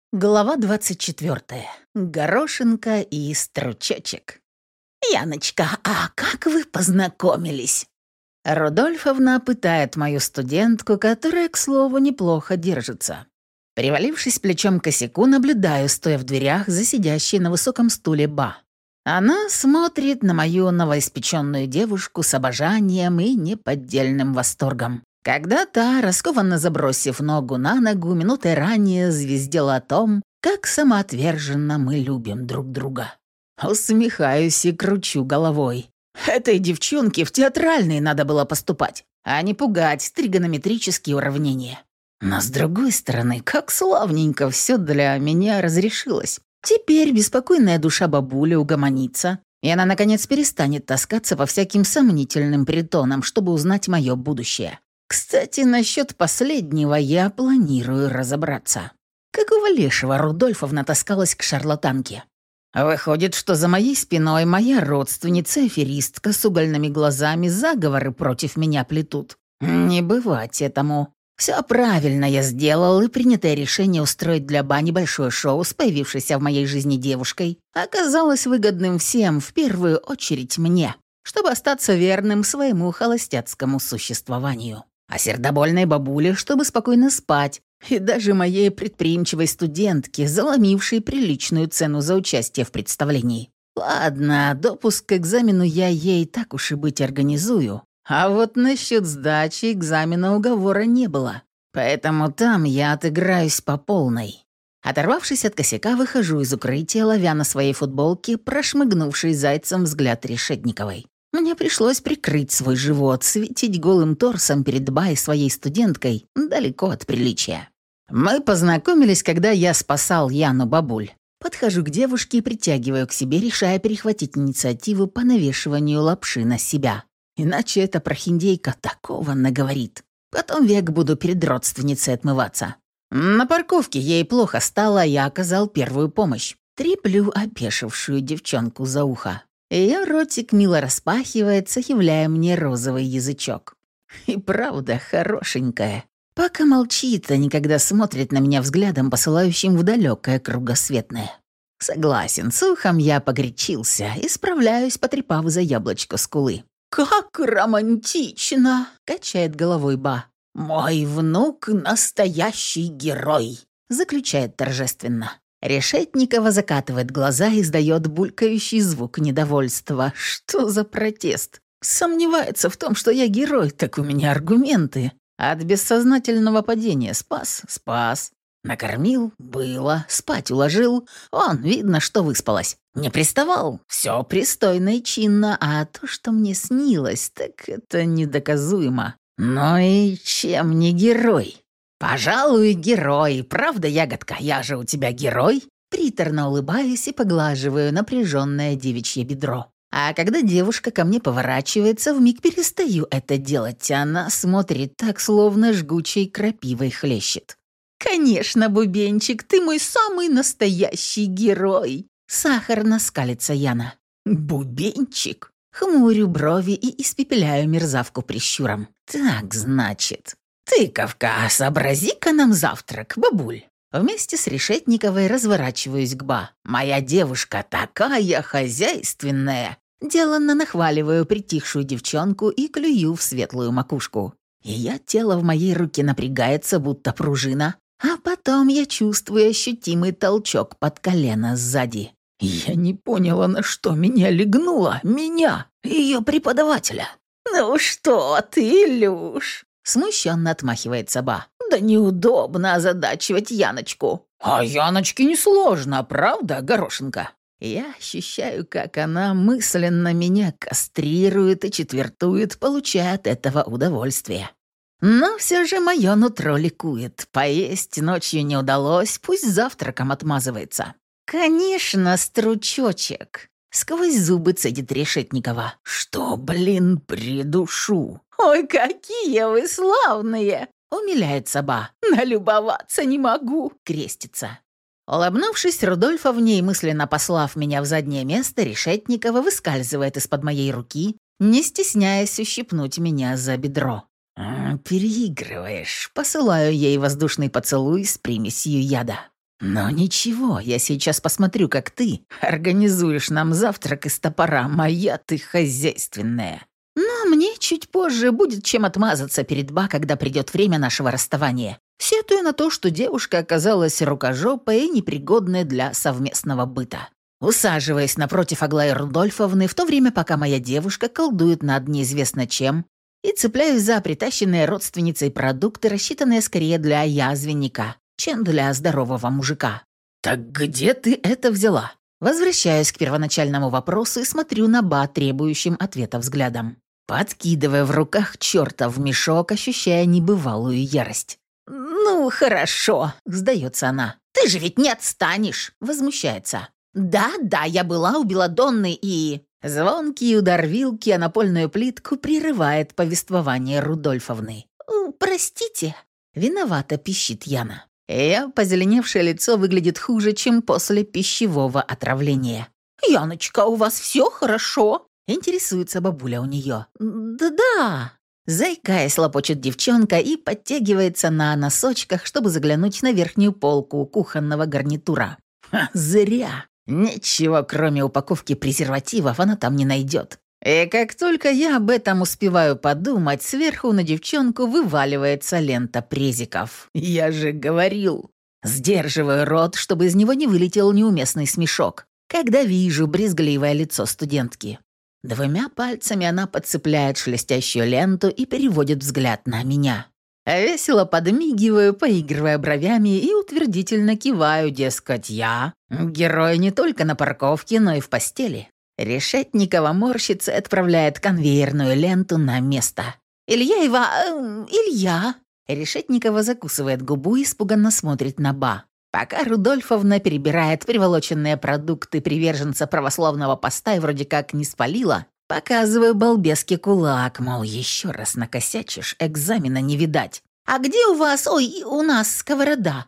Глава 24. Горошинка и стручочек. «Яночка, а как вы познакомились?» Рудольфовна пытает мою студентку, которая, к слову, неплохо держится. Привалившись плечом к косяку, наблюдаю, стоя в дверях за сидящей на высоком стуле Ба. Она смотрит на мою новоиспеченную девушку с обожанием и неподдельным восторгом. Когда та, раскованно забросив ногу на ногу, минутой ранее звездела о том, как самоотверженно мы любим друг друга. Усмехаюсь и кручу головой. Этой девчонке в театральный надо было поступать, а не пугать тригонометрические уравнения. Но с другой стороны, как славненько все для меня разрешилось. Теперь беспокойная душа бабули угомонится, и она, наконец, перестанет таскаться по всяким сомнительным притонам, чтобы узнать мое будущее. Кстати, насчет последнего я планирую разобраться. Какого лешего Рудольфовна таскалась к шарлатанке? Выходит, что за моей спиной моя родственница-аферистка с угольными глазами заговоры против меня плетут. Не бывать этому. Все правильно я сделал, и принятое решение устроить для Ба небольшое шоу с появившейся в моей жизни девушкой оказалось выгодным всем, в первую очередь мне, чтобы остаться верным своему холостяцкому существованию. А сердобольной бабуле, чтобы спокойно спать, и даже моей предприимчивой студентке, заломившей приличную цену за участие в представлении. Ладно, допуск к экзамену я ей так уж и быть организую, а вот насчет сдачи экзамена уговора не было, поэтому там я отыграюсь по полной. Оторвавшись от косяка, выхожу из укрытия, ловя на своей футболке прошмыгнувший зайцем взгляд Решетниковой. Мне пришлось прикрыть свой живот, светить голым торсом перед Ба и своей студенткой далеко от приличия. Мы познакомились, когда я спасал Яну бабуль. Подхожу к девушке и притягиваю к себе, решая перехватить инициативу по навешиванию лапши на себя. Иначе эта прохиндейка такого наговорит. Потом век буду перед родственницей отмываться. На парковке ей плохо стало, я оказал первую помощь. Треплю опешившую девчонку за ухо. Ее ротик мило распахивается, являя мне розовый язычок. И правда хорошенькая. Пока молчит, а никогда смотрит на меня взглядом, посылающим в далекое кругосветное. Согласен, с ухом я погорячился и справляюсь, потрепав за яблочко скулы. «Как романтично!» — качает головой Ба. «Мой внук — настоящий герой!» — заключает торжественно. Решетникова закатывает глаза и издает булькающий звук недовольства. Что за протест? Сомневается в том, что я герой, так у меня аргументы. От бессознательного падения спас. Накормил — было. Спать уложил — видно, что выспалась. Не приставал — все пристойно и чинно, а то, что мне снилось, так это недоказуемо. Но и чем не герой? «Пожалуй, герой. Правда, ягодка, я же у тебя герой?» Приторно улыбаюсь и поглаживаю напряженное девичье бедро. А когда девушка ко мне поворачивается, вмиг перестаю это делать. Она смотрит так, словно жгучей крапивой хлещет. «Конечно, бубенчик, ты мой самый настоящий герой!» Сахарно скалится Яна. «Бубенчик?» Хмурю брови и испепеляю мерзавку прищуром. «Так, значит...» «Тыковка, сообрази-ка нам завтрак, бабуль!» Вместе с Решетниковой разворачиваюсь к Ба. «Моя девушка такая хозяйственная!» Деланно нахваливаю притихшую девчонку и клюю в светлую макушку. Ее тело в моей руке напрягается, будто пружина, а потом я чувствую ощутимый толчок под колено сзади. Я не поняла, на что меня легнуло. Меня, ее преподавателя. «Ну что ты, Илюш?» Смущенно отмахивается Ба. «Да неудобно озадачивать Яночку». «А Яночке несложно, правда, Горошинка?» Я ощущаю, как она мысленно меня кастрирует и четвертует, получая от этого удовольствие. Но все же мое нутро ликует. Поесть ночью не удалось, пусть завтраком отмазывается. «Конечно, стручочек!» Сквозь зубы цедит Решетникова. «Что, блин, придушу?» «Ой, какие вы славные!» Умиляется Ба. «Налюбоваться не могу!» Крестится. Улыбнувшись Рудольфовне и мысленно послав меня в заднее место, Решетникова выскальзывает из-под моей руки, не стесняясь ущипнуть меня за бедро. «Переигрываешь». Посылаю ей воздушный поцелуй с примесью яда. «Но ничего, я сейчас посмотрю, как ты организуешь нам завтрак из топора, моя ты хозяйственная. Но мне чуть позже будет чем отмазаться перед Ба, когда придет время нашего расставания, сетуя на то, что девушка оказалась рукожопой и непригодной для совместного быта. Усаживаясь напротив Аглаи Рудольфовны, в то время, пока моя девушка колдует над неизвестно чем, и цепляюсь за притащенные родственницей продукты, рассчитанные скорее для язвенника, чем для здорового мужика. «Так где ты это взяла?» Возвращаюсь к первоначальному вопросу и смотрю на Ба требующим ответа взглядом. Подкидывая в руках чертов мешок, ощущая небывалую ярость. «Ну, хорошо», — сдается она. «Ты же ведь не отстанешь», — возмущается. «Да, я была у Беладонны и...» Звонкий удар вилки о напольную плитку прерывает повествование Рудольфовны. «Простите», — виновато пищит Яна. Ее позеленевшее лицо выглядит хуже, чем после пищевого отравления. «Яночка, у вас все хорошо?» — интересуется бабуля у нее. «Да-да». Заикаясь, лопочет девчонка и подтягивается на носочках, чтобы заглянуть на верхнюю полку кухонного гарнитура. Зря. Ничего, кроме упаковки презервативов, она там не найдет. И как только я об этом успеваю подумать, сверху на девчонку вываливается лента презиков. Я же говорил. Сдерживаю рот, чтобы из него не вылетел неуместный смешок, когда вижу брезгливое лицо студентки. Двумя пальцами она подцепляет шелестящую ленту и переводит взгляд на меня. Весело подмигиваю, поигрывая бровями и утвердительно киваю, дескать, я герой не только на парковке, но и в постели. Решетникова морщится и отправляет конвейерную ленту на место. «Илья!» Решетникова закусывает губу и испуганно смотрит на Ба. Пока Рудольфовна перебирает приволоченные продукты приверженца православного поста и вроде как не спалила, показываю балбеске кулак, мол, еще раз накосячишь, экзамена не видать. «А где у вас, у нас сковорода?»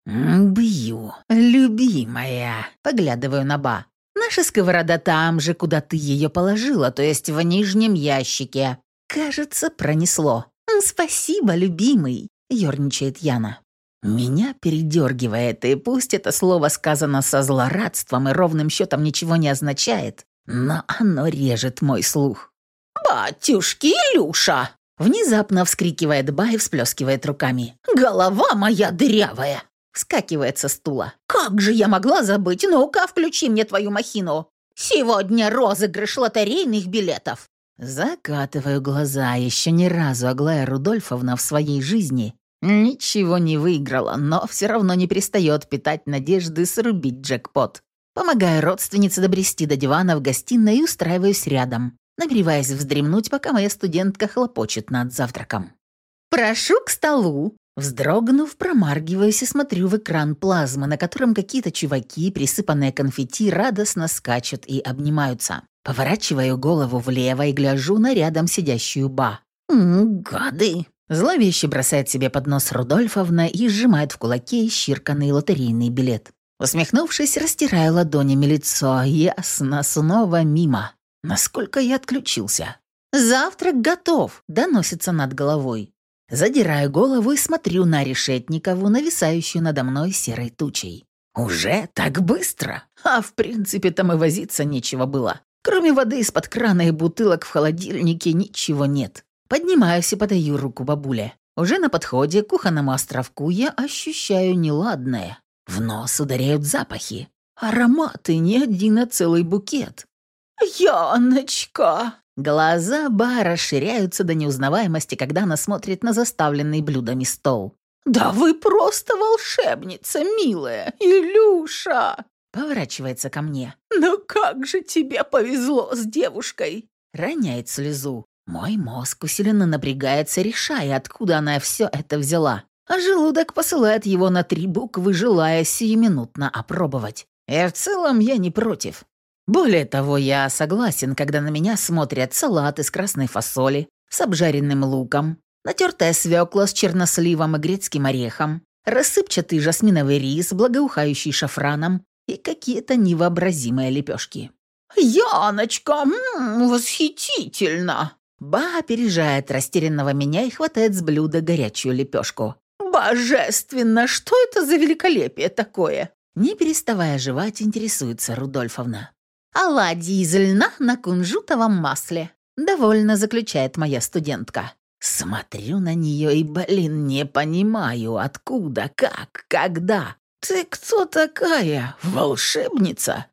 «Бью, любимая», — поглядываю на Ба. «Наша сковорода там же, куда ты ее положила, то есть в нижнем ящике. Кажется, пронесло». «Спасибо, любимый», — ерничает Яна. Меня передергивает, и пусть это слово сказано со злорадством и ровным счетом ничего не означает, но оно режет мой слух. «Батюшки, Илюша!» — внезапно вскрикивает Ба и всплескивает руками. «Голова моя дырявая!» — вскакивает со стула. «Как же я могла забыть? Ну-ка, включи мне твою махину! Сегодня розыгрыш лотерейных билетов!» Закатываю глаза. Еще ни разу Аглая Рудольфовна в своей жизни ничего не выиграла, но все равно не перестает питать надежды срубить джекпот. Помогаю родственнице добрести до дивана в гостиной и устраиваюсь рядом, намереваясь вздремнуть, пока моя студентка хлопочет над завтраком. «Прошу к столу!» Вздрогнув, промаргиваюсь и смотрю в экран плазмы, на котором какие-то чуваки, присыпанные конфетти, радостно скачут и обнимаются. Поворачиваю голову влево и гляжу на рядом сидящую Ба. «Гады!» Зловеще бросает себе под нос Рудольфовна и сжимает в кулаке исчирканный лотерейный билет. Усмехнувшись, растираю ладонями лицо. Ясно, снова мимо. Насколько я отключился? «Завтрак готов!» — доносится над головой. Задираю голову и смотрю на Решетникову, нависающую надо мной серой тучей. «Уже так быстро? А в принципе там и возиться нечего было. Кроме воды из-под крана и бутылок в холодильнике ничего нет». Поднимаюсь и подаю руку бабуле. Уже на подходе к кухонному островку я ощущаю неладное. В нос ударяют запахи. Ароматы не один, а целый букет. «Яночка!» Глаза Ба расширяются до неузнаваемости, когда она смотрит на заставленный блюдами стол. «Да вы просто волшебница, милая! Илюша!» Поворачивается ко мне. «Ну как же тебе повезло с девушкой!» Роняет слезу. Мой мозг усиленно напрягается, решая, откуда она все это взяла. А желудок посылает его на 3 буквы, желая сиюминутно опробовать. И в целом я не против. Более того, я согласен, когда на меня смотрят салат из красной фасоли с обжаренным луком, натертая свекла с черносливом и грецким орехом, рассыпчатый жасминовый рис, благоухающий шафраном и какие-то невообразимые лепешки. «Яночка, восхитительно!» Ба опережает растерянного меня и хватает с блюда горячую лепешку. Божественно! Что это за великолепие такое?» Не переставая жевать, интересуется Рудольфовна. «Оладьи из льна на кунжутовом масле», — довольно заключает моя студентка. Смотрю на нее и, не понимаю, откуда, как, когда. «Ты кто такая? Волшебница?»